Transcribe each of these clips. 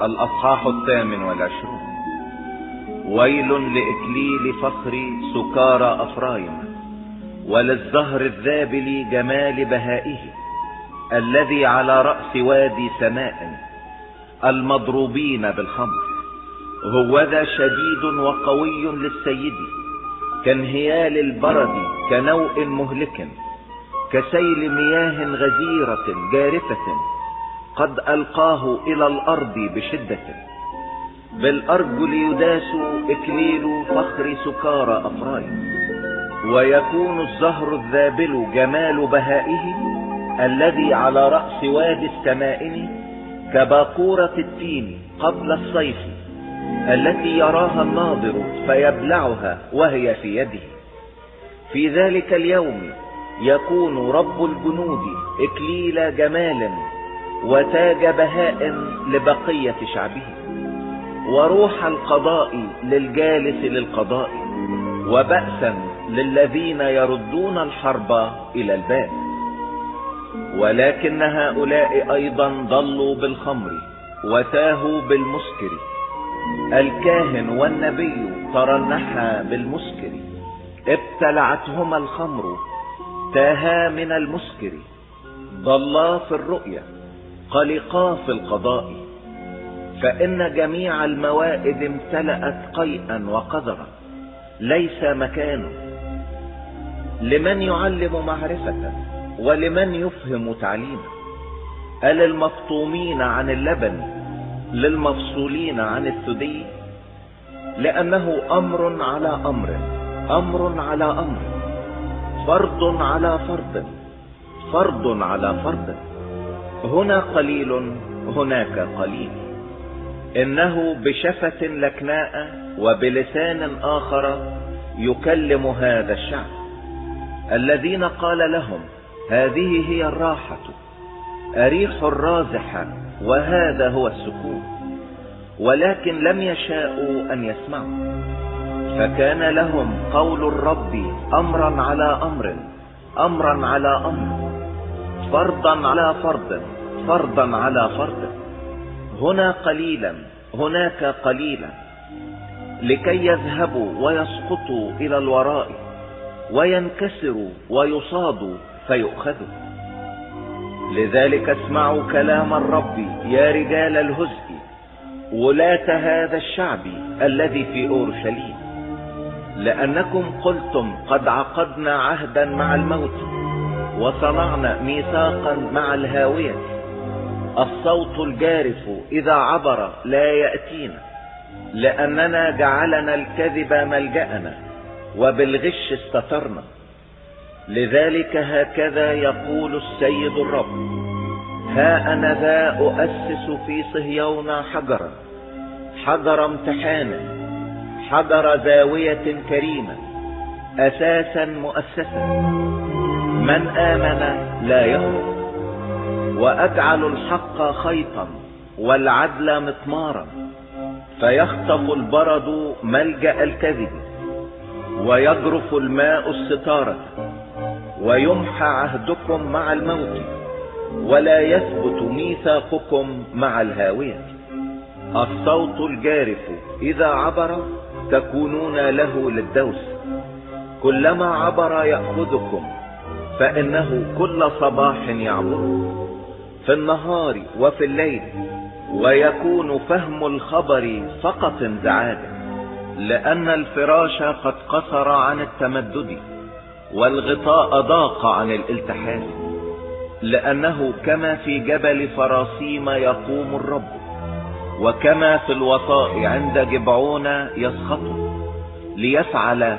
الأصحاح 28. ويل لإكليل فخر سكارى أفرايم، وللزهر الذابل جمال بهائه، الذي على رأس وادي سماء المضروبين بالخمر. هوذا شديد وقوي للسيد، كانهيال البرد، كنوء مهلك، كسيل مياه غزيرة جارفة، قد ألقاه إلى الأرض بشدة. بالأرجل يداس إكليل فخر سكارى أفرايم، ويكون الزهر الذابل جمال بهائه، الذي على رأس وادي السمائن، كباقورة التين قبل الصيف، التي يراها الناظر فيبلعها وهي في يده. في ذلك اليوم يكون رب الجنود إكليل جمال وتاج بهاء لبقية شعبه، وروح القضاء للجالس للقضاء، وبأسا للذين يردون الحرب إلى الباب. ولكن هؤلاء أيضا ضلوا بالخمر وتاهوا بالمسكر. الكاهن والنبي ترنحا بالمسكر، ابتلعتهما الخمر، تاها من المسكر. ضلا في الرؤيا، قلقا في القضاء، فإن جميع الموائد امتلأت قيئا وقذرا، ليس مكانه لمن يعلم معرفة ولمن يفهم تعليما. للمفطومين عن اللبن، للمفصولين عن الثدي، لأنه أمر على أمر، أمر على أمر، فرض على فرض، فرض على فرض، هنا قليل هناك قليل. إنه بشفة لكناء وبلسان آخر يكلم هذا الشعب، الذين قال لهم هذه هي الراحة، أريح الرازحة، وهذا هو السكون، ولكن لم يشاءوا أن يسمعوا. فكان لهم قول الرب أمرا على أمر، أمرا على أمر، فرضا على فرض، فرضا على فرض، هنا قليلا هناك قليلا، لكي يذهبوا ويسقطوا إلى الوراء، وينكسروا ويصادوا فيؤخذوا. لذلك اسمعوا كلام الرب يا رجال الهزء، ولاة هذا الشعب الذي في أورشليم، لأنكم قلتم قد عقدنا عهدا مع الموت، وصنعنا ميثاقا مع الهاوية. الصوت الجارف إذا عبر لا يأتينا، لأننا جعلنا الكذب ملجأنا، وبالغش استترنا. لذلك هكذا يقول السيد الرب: ها أنا ذا أؤسس في صهيون حجرا، حجر امتحان، حجر زاوية كريمة، أساسا مؤسسا، من آمن لا يخرج. وأجعل الحق خيطا والعدل مطمارا، فيخطف البرد ملجأ الكذب، ويجرف الماء الستارة، ويمحى عهدكم مع الموت، ولا يثبت ميثاقكم مع الهاوية. الصوت الجارف إذا عبر تكونون له للدوس، كلما عبر يأخذكم، فإنه كل صباح يعبر، في النهار وفي الليل، ويكون فهم الخبر فقط انزعاجا، لأن الفراش قد قصر عن التمدد، والغطاء ضاق عن الالتحاف. لأنه كما في جبل فراسيم يقوم الرب، وكما في الوطاء عند جبعون يسخط، ليفعل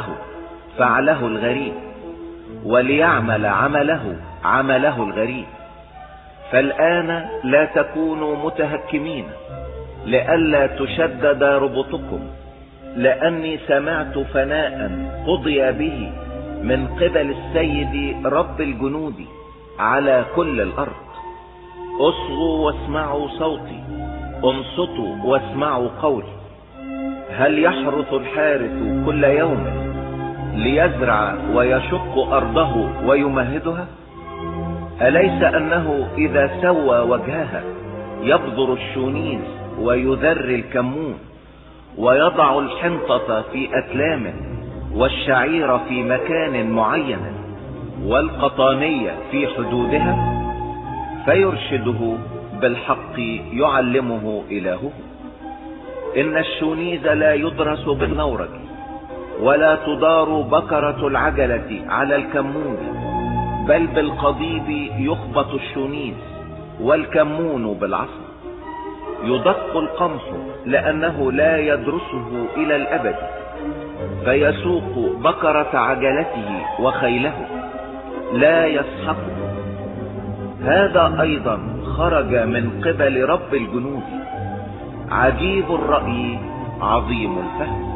فعله الغريب، وليعمل عمله الغريب. فالآن لا تكونوا متهكمين، لئلا تشدد ربطكم، لأني سمعت فناء قضي به من قبل السيد رب الجنود على كل الأرض. اصغوا واسمعوا صوتي، انصتوا واسمعوا قولي. هل يحرث الحارث كل يوم ليزرع ويشق أرضه ويمهدها؟ أليس أنه إذا سوى وجهها يبذر الشونيز ويذري الكمون، ويضع الحنطة في أتلامه، والشعير في مكان معين، والقطانية في حدودها، فيرشده بالحق يعلمه إلهه. إن الشونيز لا يدرس بالنورج، ولا تدار بكرة العجلة على الكمون، بل بالقضيب يخبط الشونيز، والكمون بالعصا. يدق القمح لأنه لا يدرسه إلى الأبد، فيسوق بكرة عجلته وخيله، لا يسحقه. هذا أيضا خرج من قبل رب الجنود، عجيب الرأي عظيم الفهم.